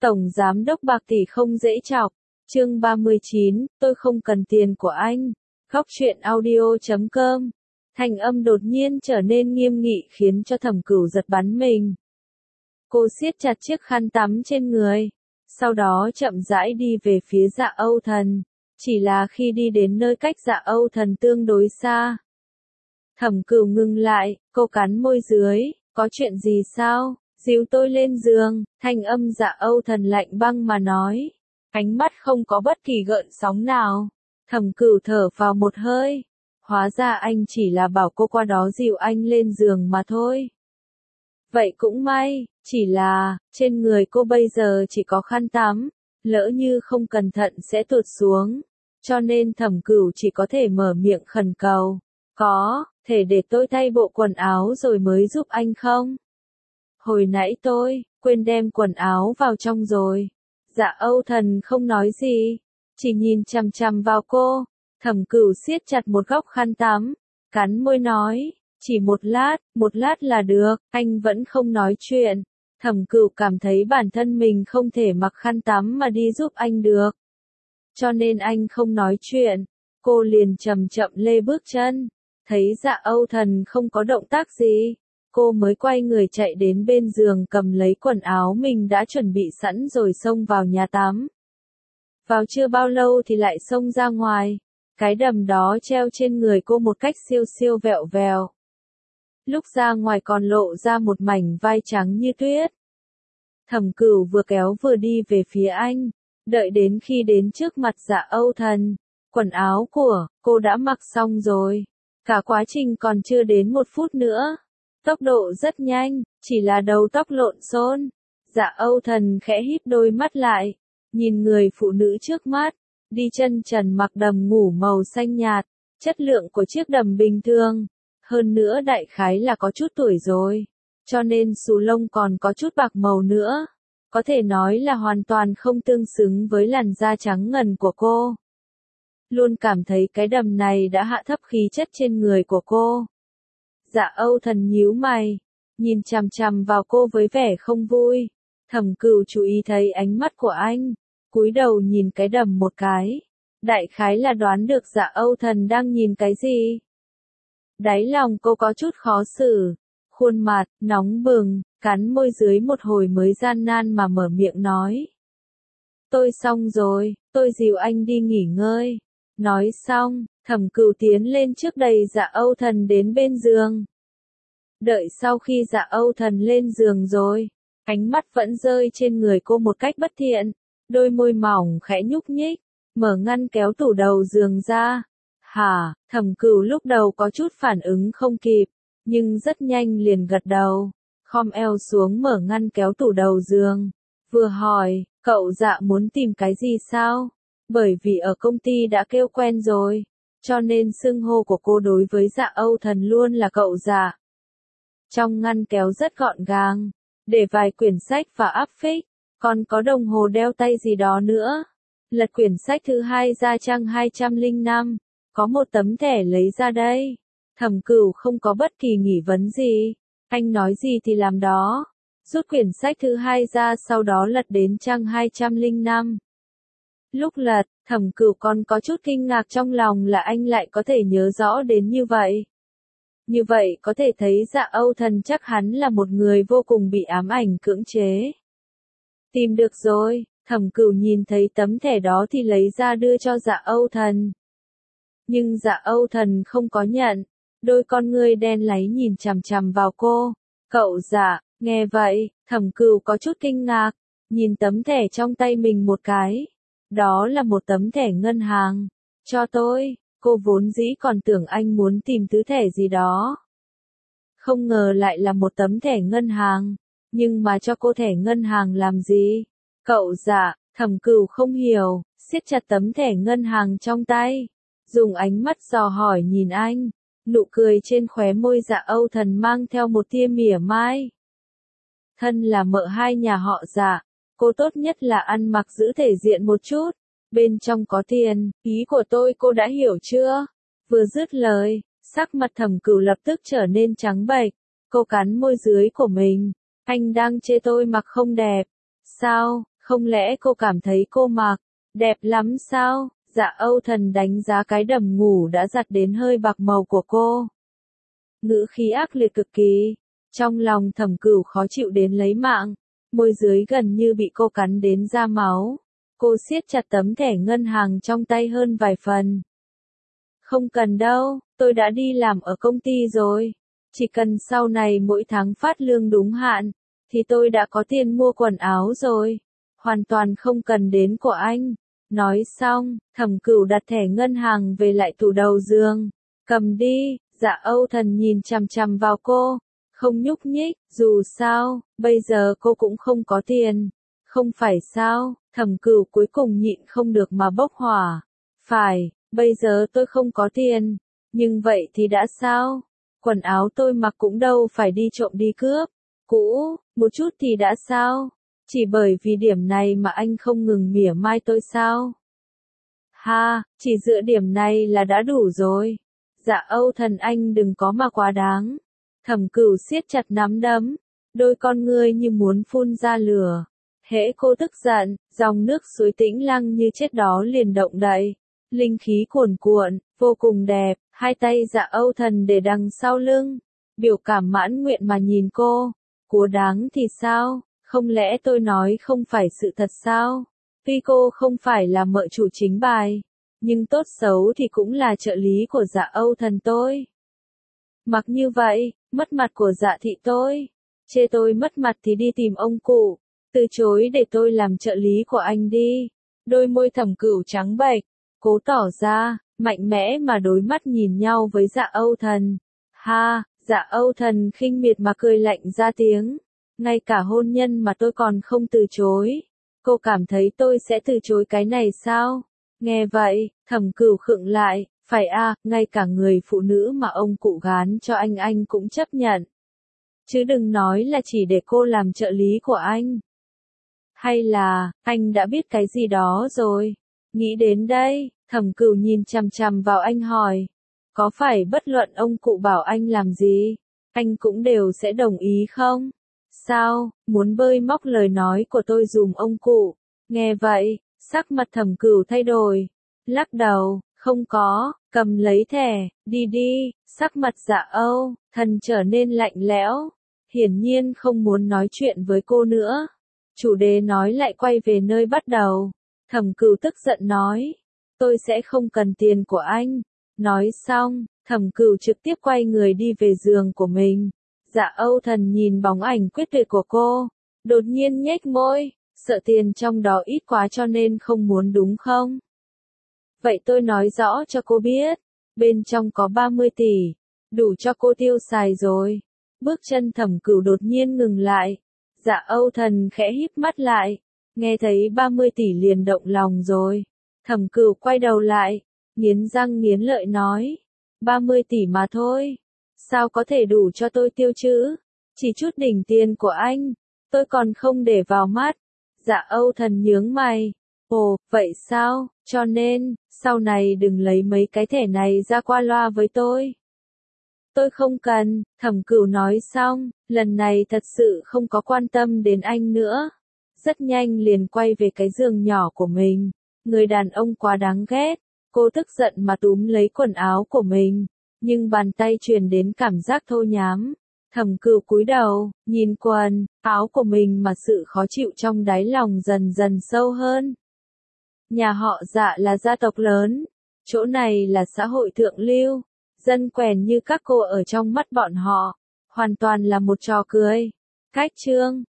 Tổng giám đốc bạc tỷ không dễ chọc. Chương 39, tôi không cần tiền của anh. Góc truyện audio.com. Thanh âm đột nhiên trở nên nghiêm nghị khiến cho Thẩm Cửu giật bắn mình. Cô siết chặt chiếc khăn tắm trên người, sau đó chậm rãi đi về phía Dạ Âu Thần. Chỉ là khi đi đến nơi cách Dạ Âu Thần tương đối xa, Thẩm Cửu ngừng lại, cô cắn môi dưới, có chuyện gì sao? Dìu tôi lên giường, thanh âm Dạ Âu Thần lạnh băng mà nói. Ánh mắt không có bất kỳ gợn sóng nào. Thẩm Cửu thở vào một hơi. Hóa ra anh chỉ là bảo cô qua đó dìu anh lên giường mà thôi. Vậy cũng may, chỉ là, trên người cô bây giờ chỉ có khăn tắm, lỡ như không cẩn thận sẽ tuột xuống. Cho nên Thẩm Cửu chỉ có thể mở miệng khẩn cầu. Có, thể để tôi thay bộ quần áo rồi mới giúp anh không? Hồi nãy tôi quên đem quần áo vào trong rồi. Dạ Âu Thần không nói gì, chỉ nhìn chằm chằm vào cô. Thẩm Cửu siết chặt một góc khăn tắm, cắn môi nói, chỉ một lát là được, anh vẫn không nói chuyện. Thẩm Cửu cảm thấy bản thân mình không thể mặc khăn tắm mà đi giúp anh được. Cho nên anh không nói chuyện, cô liền chậm chậm lê bước chân, thấy Dạ Âu Thần không có động tác gì. Cô mới quay người chạy đến bên giường cầm lấy quần áo mình đã chuẩn bị sẵn rồi xông vào nhà tắm. Vào chưa bao lâu thì lại xông ra ngoài. Cái đầm đó treo trên người cô một cách siêu siêu vẹo vèo. Lúc ra ngoài còn lộ ra một mảnh vai trắng như tuyết. Thẩm Cửu vừa kéo vừa đi về phía anh. Đợi đến khi đến trước mặt Dạ Âu Thần, quần áo của cô đã mặc xong rồi. Cả quá trình còn chưa đến 1 phút nữa. Tốc độ rất nhanh, chỉ là đầu tóc lộn xộn. Dạ Âu Thần khẽ híp đôi mắt lại, nhìn người phụ nữ trước mắt, đi chân trần mặc đầm ngủ màu xanh nhạt, chất lượng của chiếc đầm bình thường, hơn nữa đại khái là có chút tuổi rồi, cho nên xù lông còn có chút bạc màu nữa, có thể nói là hoàn toàn không tương xứng với làn da trắng ngần của cô. Luôn cảm thấy cái đầm này đã hạ thấp khí chất trên người của cô. Dạ Âu Thần nhíu mày, nhìn chằm chằm vào cô với vẻ không vui. Thẩm Cửu chú ý thấy ánh mắt của anh, cúi đầu nhìn cái đầm một cái. Đại khái là đoán được Dạ Âu Thần đang nhìn cái gì. Đáy lòng cô có chút khó xử, khuôn mặt nóng bừng, cắn môi dưới một hồi mới gian nan mà mở miệng nói. Tôi xong rồi, tôi dìu anh đi nghỉ ngơi. Nói xong, Thẩm Cửu tiến lên trước đẩy Dạ Âu Thần đến bên giường. Đợi sau khi Dạ Âu Thần lên giường rồi, ánh mắt vẫn rơi trên người cô một cách bất thiện, đôi môi mỏng khẽ nhúc nhích, mở ngăn kéo tủ đầu giường ra. Hả, Thẩm Cửu lúc đầu có chút phản ứng không kịp, nhưng rất nhanh liền gật đầu, khom eo xuống mở ngăn kéo tủ đầu giường, vừa hỏi, cậu Dạ muốn tìm cái gì sao? Bởi vì ở công ty đã kêu quen rồi, cho nên xưng hô của cô đối với Dạ Âu Thần luôn là cậu Dạ. Trong ngăn kéo rất gọn gàng, để vài quyển sách và áp phích, còn có đồng hồ đeo tay gì đó nữa. Lật quyển sách thứ 2 ra trang 205, có một tấm thẻ lấy ra đây. Thẩm Cửu không có bất kỳ nghi vấn gì, anh nói gì thì làm đó. Rút quyển sách thứ 2 ra sau đó lật đến trang 205. Lúc lật, Thẩm Cửu còn có chút kinh ngạc trong lòng là anh lại có thể nhớ rõ đến như vậy. Như vậy có thể thấy Dạ Âu Thần chắc hắn là một người vô cùng bị ám ảnh cưỡng chế. Tìm được rồi, Thẩm Cửu nhìn thấy tấm thẻ đó thì lấy ra đưa cho Dạ Âu Thần. Nhưng Dạ Âu Thần không có nhận, đôi con ngươi đen láy nhìn chằm chằm vào cô. Cậu Dạ, nghe vậy, Thẩm Cửu có chút kinh ngạc, nhìn tấm thẻ trong tay mình một cái. Đó là một tấm thẻ ngân hàng. Cho tôi. Cô vốn dĩ còn tưởng anh muốn tìm thứ thẻ gì đó. Không ngờ lại là một tấm thẻ ngân hàng. Nhưng mà cho cô thẻ ngân hàng làm gì? Cậu Dạ, Thẩm Cửu không hiểu, siết chặt tấm thẻ ngân hàng trong tay. Dùng ánh mắt dò hỏi nhìn anh. Nụ cười trên khóe môi Dạ Âu Thần mang theo một tia mỉa mai. Thân là mợ hai nhà họ Dạ, cô tốt nhất là ăn mặc giữ thể diện một chút. Bên trong có tiền, ý của tôi cô đã hiểu chưa? Vừa dứt lời, sắc mặt Thẩm Cửu lập tức trở nên trắng bệch, cô cắn môi dưới của mình. Anh đang chê tôi mặc không đẹp. Sao, Không lẽ cô cảm thấy cô mặc đẹp lắm sao? Dạ Âu Thần đánh giá cái đầm ngủ đã giặt đến hơi bạc màu của cô. Ngữ khí ác liệt cực kỳ. Trong lòng Thẩm Cửu khó chịu đến lấy mạng. Môi dưới gần như bị cô cắn đến ra máu. Cô siết chặt tấm thẻ ngân hàng trong tay hơn vài phần. Không cần đâu, tôi đã đi làm ở công ty rồi. Chỉ cần sau này mỗi tháng phát lương đúng hạn, thì tôi đã có tiền mua quần áo rồi. Hoàn toàn không cần đến của anh. Nói xong, Thẩm Cửu đặt thẻ ngân hàng về lại tủ đầu giường. Cầm đi, Dạ Âu Thần nhìn chằm chằm vào cô. Không nhúc nhích, dù sao, bây giờ cô cũng không có tiền. Không phải sao, Thẩm Cửu cuối cùng nhịn không được mà bốc hỏa. Phải, bây giờ tôi không có tiền. Nhưng vậy thì đã sao? Quần áo tôi mặc cũng đâu phải đi trộm đi cướp. Cũ, một chút thì đã sao? Chỉ bởi vì điểm này mà anh không ngừng mỉa mai tôi sao? Ha, chỉ dựa điểm này là đã đủ rồi. Dạ Âu Thần anh đừng có mà quá đáng. Thẩm Cửu siết chặt nắm đấm, đôi con ngươi như muốn phun ra lửa. Hễ cô tức giận, dòng nước suối tĩnh lặng như chết đó liền động đậy. Linh khí cuồn cuộn, vô cùng đẹp, hai tay Dạ Âu Thần để đằng sau lưng. Biểu cảm mãn nguyện mà nhìn cô. Của đáng thì sao? Không lẽ tôi nói không phải sự thật sao? Tuy cô không phải là mợ chủ chính bài, nhưng tốt xấu thì cũng là trợ lý của Dạ Âu Thần tôi. Mặc như vậy, mất mặt của Dạ thị tôi. Chê tôi mất mặt thì đi tìm ông cụ, từ chối để tôi làm trợ lý của anh đi. Đôi môi Thẩm Cửu trắng bệch, cố tỏ ra mạnh mẽ mà đối mắt nhìn nhau với Dạ Âu Thần. Ha, Dạ Âu Thần khinh miệt mà cười lạnh ra tiếng. Ngay cả hôn nhân mà tôi còn không từ chối. Cô cảm thấy tôi sẽ từ chối cái này sao? Nghe vậy, Thẩm Cửu khựng lại, phải à, ngay cả người phụ nữ mà ông cụ gán cho anh cũng chấp nhận. Chứ đừng nói là chỉ để cô làm trợ lý của anh. Hay là, anh đã biết cái gì đó rồi? Nghĩ đến đây, Thẩm Cửu nhìn chằm chằm vào anh hỏi. Có phải bất luận ông cụ bảo anh làm gì, anh cũng đều sẽ đồng ý không? Sao, muốn bơi móc lời nói của tôi dùm ông cụ? Nghe vậy, sắc mặt Thẩm Cửu thay đổi. Lắc đầu, không có, cầm lấy thẻ, đi đi, sắc mặt Dạ Âu Thần trở nên lạnh lẽo. Hiển nhiên không muốn nói chuyện với cô nữa. Chủ đề nói lại quay về nơi bắt đầu. Thẩm Cửu tức giận nói, tôi sẽ không cần tiền của anh. Nói xong, Thẩm Cửu trực tiếp quay người đi về giường của mình. Dạ Âu Thần nhìn bóng ảnh quyết tuyệt của cô, đột nhiên nhếch môi, sợ tiền trong đó ít quá cho nên không muốn đúng không? Vậy tôi nói rõ cho cô biết, bên trong có 30 tỷ, đủ cho cô tiêu xài rồi. Bước chân Thẩm Cửu đột nhiên ngừng lại. Dạ Âu Thần khẽ híp mắt lại, nghe thấy 30 tỷ liền động lòng rồi. Thẩm Cửu quay đầu lại, nghiến răng nghiến lợi nói, 30 tỷ mà thôi. Sao có thể đủ cho tôi tiêu chứ? Chỉ chút đỉnh tiền của anh, tôi còn không để vào mắt. Dạ Âu Thần nhướng mày. Ồ, vậy sao? Cho nên, sau này đừng lấy mấy cái thẻ này ra qua loa với tôi. Tôi không cần, Thẩm Cửu nói xong, lần này thật sự không có quan tâm đến anh nữa. Rất nhanh liền quay về cái giường nhỏ của mình. Người đàn ông quá đáng ghét. Cô tức giận mà túm lấy quần áo của mình. Nhưng bàn tay truyền đến cảm giác thô nhám. Thẩm Cửu cúi đầu, nhìn quần áo của mình mà sự khó chịu trong đáy lòng dần dần sâu hơn. Nhà họ Dạ là gia tộc lớn. Chỗ này là xã hội thượng lưu. Dân quèn như các cô ở trong mắt bọn họ. Hoàn toàn là một trò cười. Cách chương